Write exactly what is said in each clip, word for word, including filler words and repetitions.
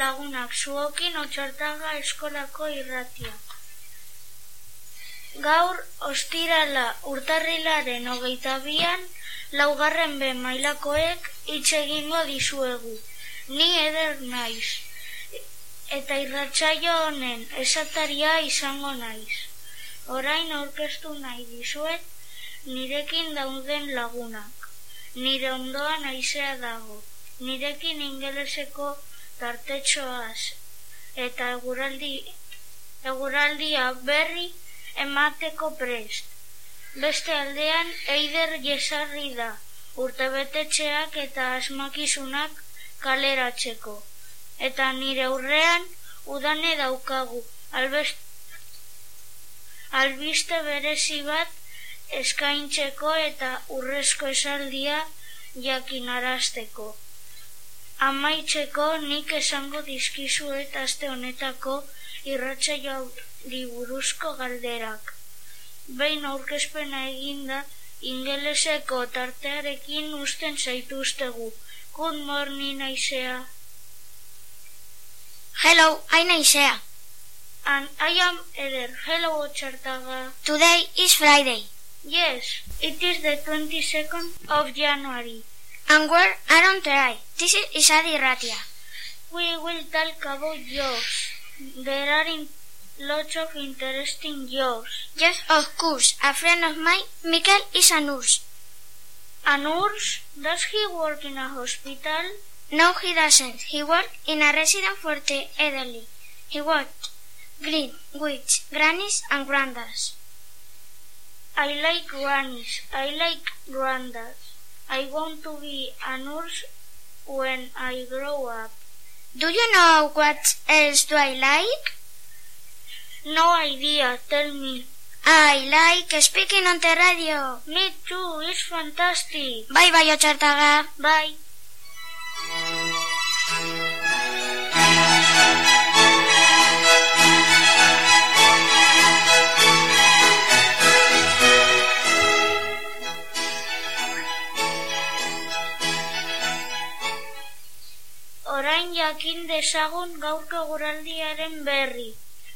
lagunak, zuokin Otxartaga eskolako irratia. Gaur ostirala urtarrilaren hogeita bian, laugarren B mailakoek hitz egingo dizuegu. Ni Eder naiz, eta irratsaio honen esataria izango naiz. Orain aurkeztu nahi dizuet nirekin dauden lagunak. Nire ondoan haizea dago, nirekin ingeleseko tartetxoaz, eta eguraldi, eguraldia berri emateko prest. Beste aldean Eider Jesarri da, urtebetetxeak eta asmakizunak kaleratzeko. Eta nire aurrean udane daukagu, albest, albiste berezi bat eskaintzeko eta urrezko esaldia jakinarazteko. Amaitzeko nik esango dizkizuet aste honetako irratsaioari buruzko galderak. Behin aurkezpena eginda, ingeleseko tartearekin uzten zaituztegu. Good morning, Aisea. Hello, I'm Aisea. And I am Eder. Hello, Otxartaga. Today is Friday. Yes, it is the twenty-second of January. And we're Aaron Terai. This is Isadi Ratia. We will talk about jobs. There are in lots of interesting jobs. Yes, of course. A friend of mine, Mikel, is a nurse. A nurse? Does he work in a hospital? No, he doesn't. He works in a residence for the elderly. He works green, with grannies and grandads. I like grannies. I like grandads. I want to be a nurse when I grow up. Do you know what else do I like? No idea. Tell me. I like speaking on the radio. Me too. It's fantastic. Bye bye, Otxartaga. Bye. Orain jakin dezagun gaurko eguraldiaren berri.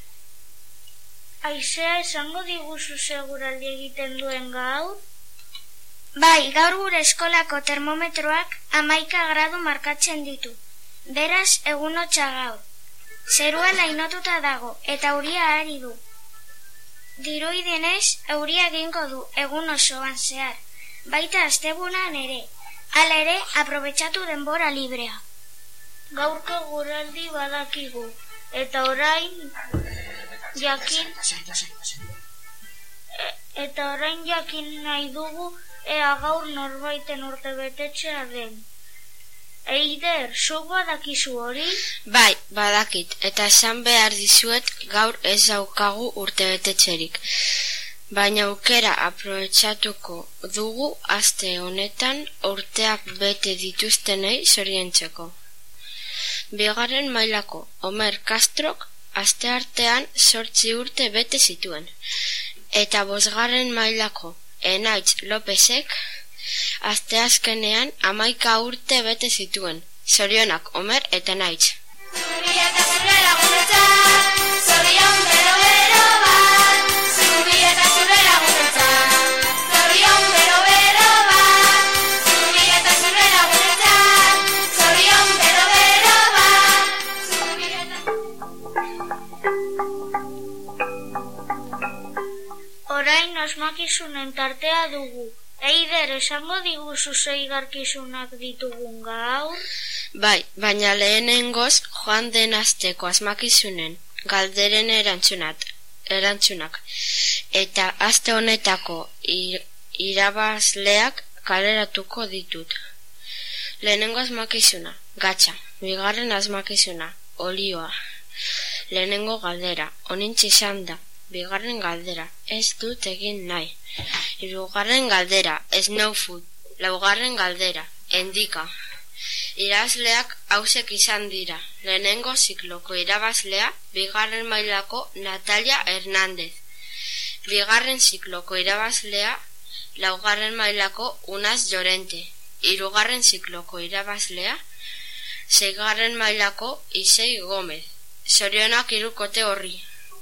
Aisea, esango diguzu seguraldi egiten duen gaur? Bai, gaur gure eskolako termometroak hamaika gradu markatzen ditu. Beraz, egun hotza gaur. Zerua lainotuta dago eta euria ari du. Dirudienez, euria egingo du egun osoan zehar. Baita astebunan ere. Hala ere, aprobetxatu denbora librea. Gaurko eguraldi badakigu, eta orain jakin e, eta orain jakin nahi dugu ea gaur norbaiten urtebetetxea den. Eider, zuk badakizu hori? Bai, badakit, eta esan behar dizuet gaur ez daukagu urtebetetxerik. Baina aukera aprobetxatuko dugu aste honetan urteak bete dituztenei zoriontzeko. Bigarren mailako Omer Castrok asteartean zortzi urte bete zituen. Eta bosgarren mailako Enaitz Lopezek asteazkenean hamaika urte bete zituen. Zorionak Omer eta Enaitz. Orain asmakizunen tartea dugu. Eider, esango diguzu zeigarkizunak ditugun gaur? Bai, baina lehenengoz joan den asteko asmakizunen galderen erantzunat, erantzunak. Eta aste honetako ir, irabazleak kaleratuko ditut. Lehenengo asmakizuna, gatza. Bigarren asmakizuna, olioa. Lehenengo galdera, onintz izan da. Bigarren galdera, ez dut egin nahi. Hirugarren galdera, snow food. Laugarren galdera, endika. Irabazleak hausek izan dira. Lehenengo zikloko irabazlea, bigarren mailako Natalia Hernández. Bigarren zikloko irabazlea, laugarren mailako Unaz Llorente. Hirugarren zikloko irabazlea, Seigarren mailako Isei Gomez. Zorionak hirukote horri.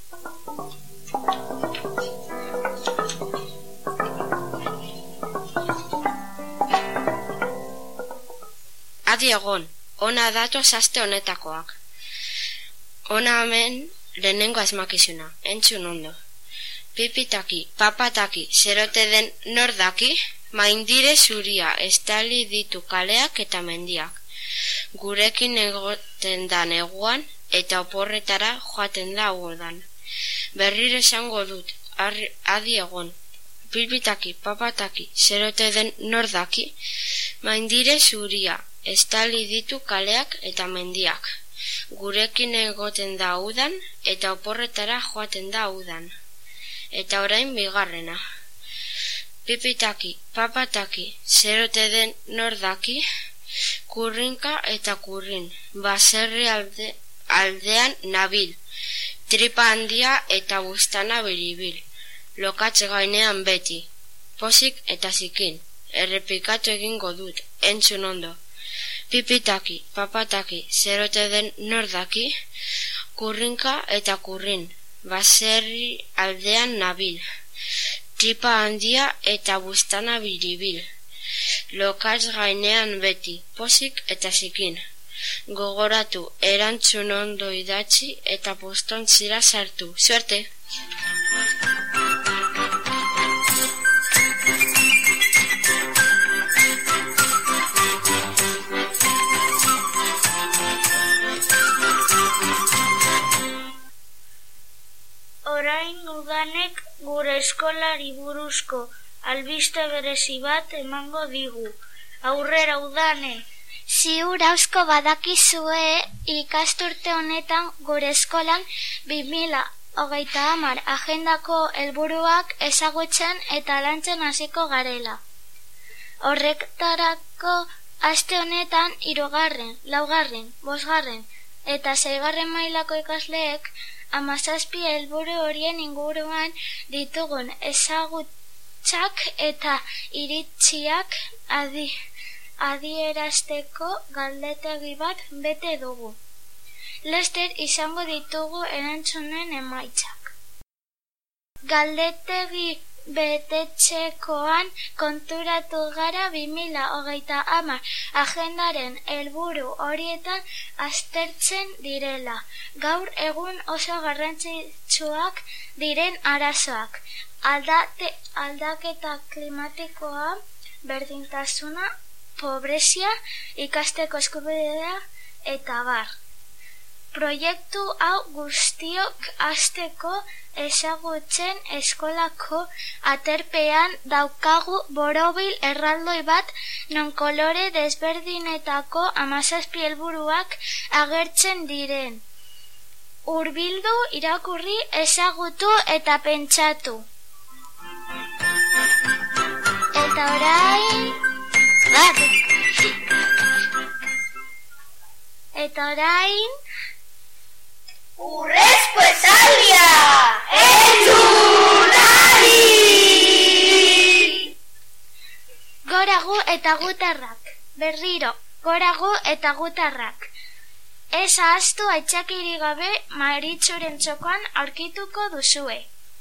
Adi egon, ona datoz aste honetakoak. Ona hemen lehenengo asmakizuna, entzun ondo. Pipitaki, papataki, zerote den nordaki, maindire zuria, estali ditu kaleak eta mendiak. Gurekin egoten da neguan eta oporretara joaten da udan. Berriro esango dut, arri, adi egon. Pipitaki, papataki, zerote den nordaki, maindire zuria, estali ditu kaleak eta mendiak. Gurekin egoten da udan eta oporretara joaten da udan. Eta orain bigarrena. Pipitaki, papataki, zerote den nordaki, kurrinka eta kurrin, baserri alde, aldean nabil, tripa handia eta bustana biribil, lokatze gainean beti, pozik eta zikin, errepikatu egingo dut, entzun ondo. Pipitaki, papataki, zerote den nordaki, kurrinka eta kurrin, baserri aldean nabil, tripa handia eta bustana biribil, lokatz gainean beti, pozik eta zikin. Gogoratu, erantzun ondo idatzi eta postontzira sartu. Suerte! Orain udanek gure eskolari buruzko albiste berezi bat emango digu. Aurrera udane! Ziur auzko badakizue ikasturte honetan gure eskolan bi mila hogeita hamar agendako helburuak ezagutzen eta lantzen hasiko garela. Horretarako aste honetan hirugarren, laugarren, bosgarren eta seigarren mailako ikasleek hamazazpi helburu horien inguruan ditugun ezagutzak eta iritziak adi, adierazteko galdetegi bat bete dugu. Laster izango ditugu erantzunen emaitzak. Galdetegi betetzekoan konturatu gara bi mila hogeita hamar agendaren helburu horietan aztertzen direla. Gaur egun oso garrantzitsuak diren arazoak, aldate, aldaketa klimatikoa, berdintasuna, pobrezia, ikasteko eskubidea eta bar. Proiektu hau guztiok hasteko ezagutzen eskolako aterpean daukagu borobil erraldoi bat non kolore desberdinetako hamazazpi helburuak agertzen diren. Hurbildu, irakurri, ezagutu eta pentsatu. Eta orain... Eta orain... Urrezko esaldia! Entzunari! Goragu eta gutarrak. Berriro, goragu eta gutarrak. Ez ahaztu aitzakirik gabe Maritxuren txokoan aurkituko duzue.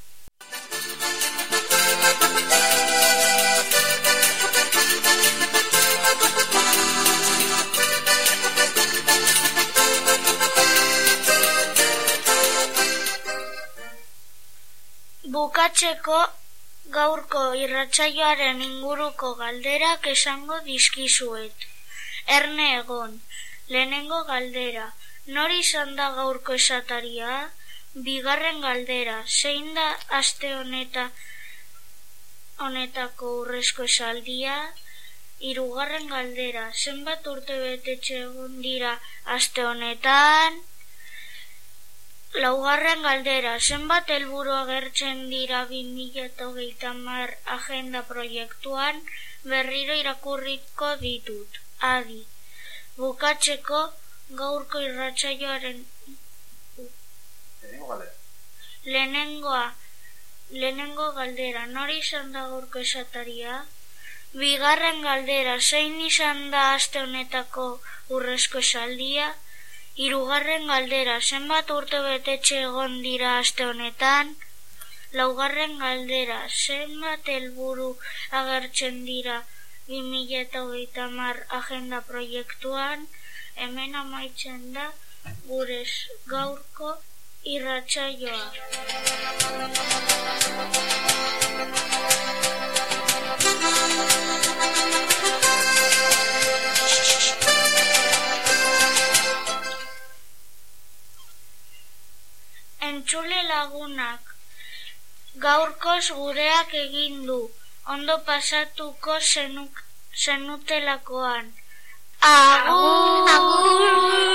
Bukatzeko gaurko irratsaioaren inguruko galderak esango dizkizuet. Erne egon, lehenengo galdera, nori izan da gaurko esataria? Bigarren galdera, zein da aste honeta honetako urrezko esaldia? Hirugarren galdera, zenbat urte betetxe egon dira aste honetan? Laugarren galdera, zenbat helburu agertzen dira bi mila hogeita hamar agenda proiektuan? Berriro irakurriko ditut. Adi. Bukatzeko gaurko irratsaioaren lehenengoa lehenengo galdera, nori izan da gaurko esataria? Bigarren galdera, zein izan da aste honetako urrezko esaldia? Hirugarren galdera, zenbat urtebetetxe egon dira aste honetan? Laugarren galdera, zenbat helburu agertzen dira bi mila hogeita hamar agenda proiektuan? Hemen amaitzen da gure gaurko irratsaioa. Entzule lagunak, gaurkoz gureak egin du, ondo pasatuko zenutelakoan. Agur! Agur!